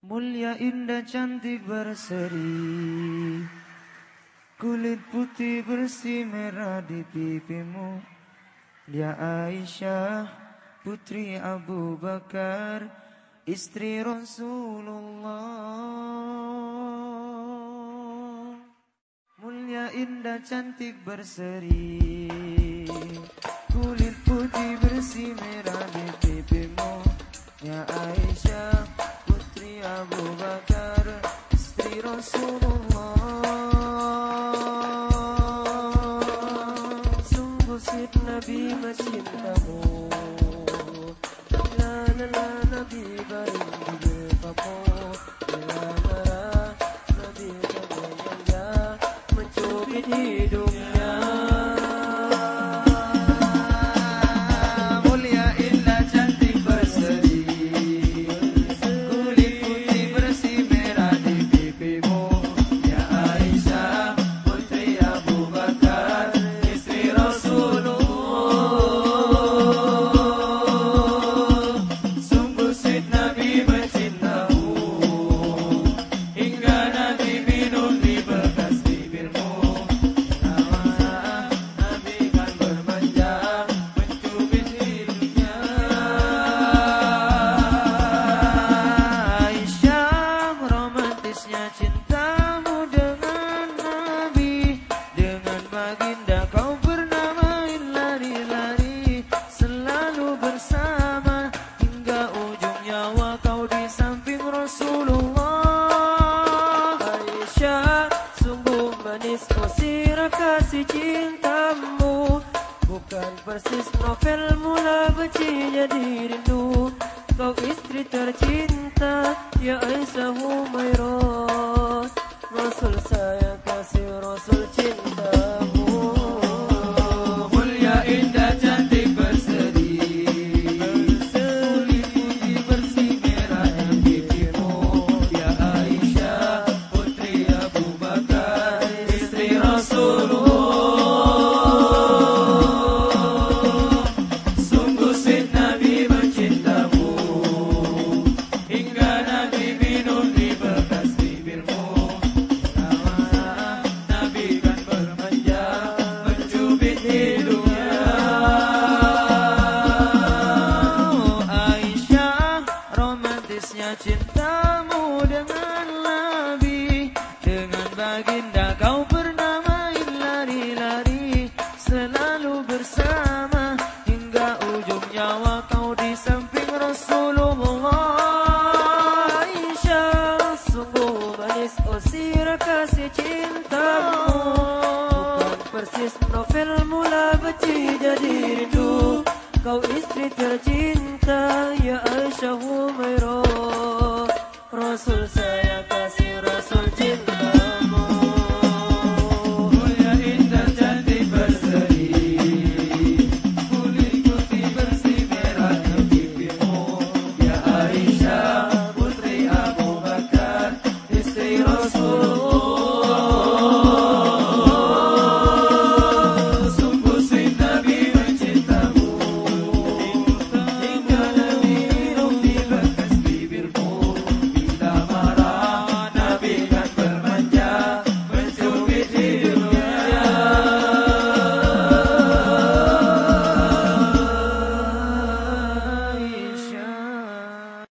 Mulia, indah, cantik, berseri, kulit putih bersih merah di pipimu. Dia Aisyah, putri Abu Bakar, istri Rasulullah. Mulia, indah, cantik, berseri, kulit putih bersih merah di pipimu. Dia Aisyah, putri Abu Bakar, istri Rasulullah. Sungguh Sid Nabi mencintamu, la Nabi baring di depanmu. Bila marah Nabi kemudiannya mencubit hidungnya. Mulia, indah, cantik, berseri, kulit putih bersih merah di pipimu. Ya Aisyah, putri Abu Bakar, istri Rasulullah. Sungguh Sid Nabi mencintamu, hingga Nabi minum di bekas bibirmu. Amarah Nabi kan bermanja, mencubit hidungnya. Aisyah, romantisnya cintamu dengan Nabi. Dengan baginda kau pernah main lari-lari, selalu bersama hingga ujung nyawa kau di samping Rasulullah. Aisyah, sungguh manis oh sirah kasih cintamu, bukan persis novel mula benci jadi rindu. Kau istri tercinta, ya Aisyah Humairah, Rasul saya kasih Rasul cintamu. Mulia, indah, cantik, berseri, kulit putih bersih merah di pipimu. Ya Aisyah, putri Abu Bakar, istri Rasulullah. Sungguh Sid Nabi mencintamu, hingga Nabi minum di bekas bibirmu. Amarah Nabi kan bermanja, mencubit hidungnya. Aisyah, romantisnya cintamu dengan Nabi. Dengan baginda kau pernah main lari-lari, selalu bersama hingga ujung nyawa kau di samping Rasulullah. Aisyah, sungguh manis oh sirah kasih cintamu, bukan persis novel mula benci jadi rindu. Kau istri tercinta, ya Aisyah Humairah, Rasul saya kasih Rasul cinta.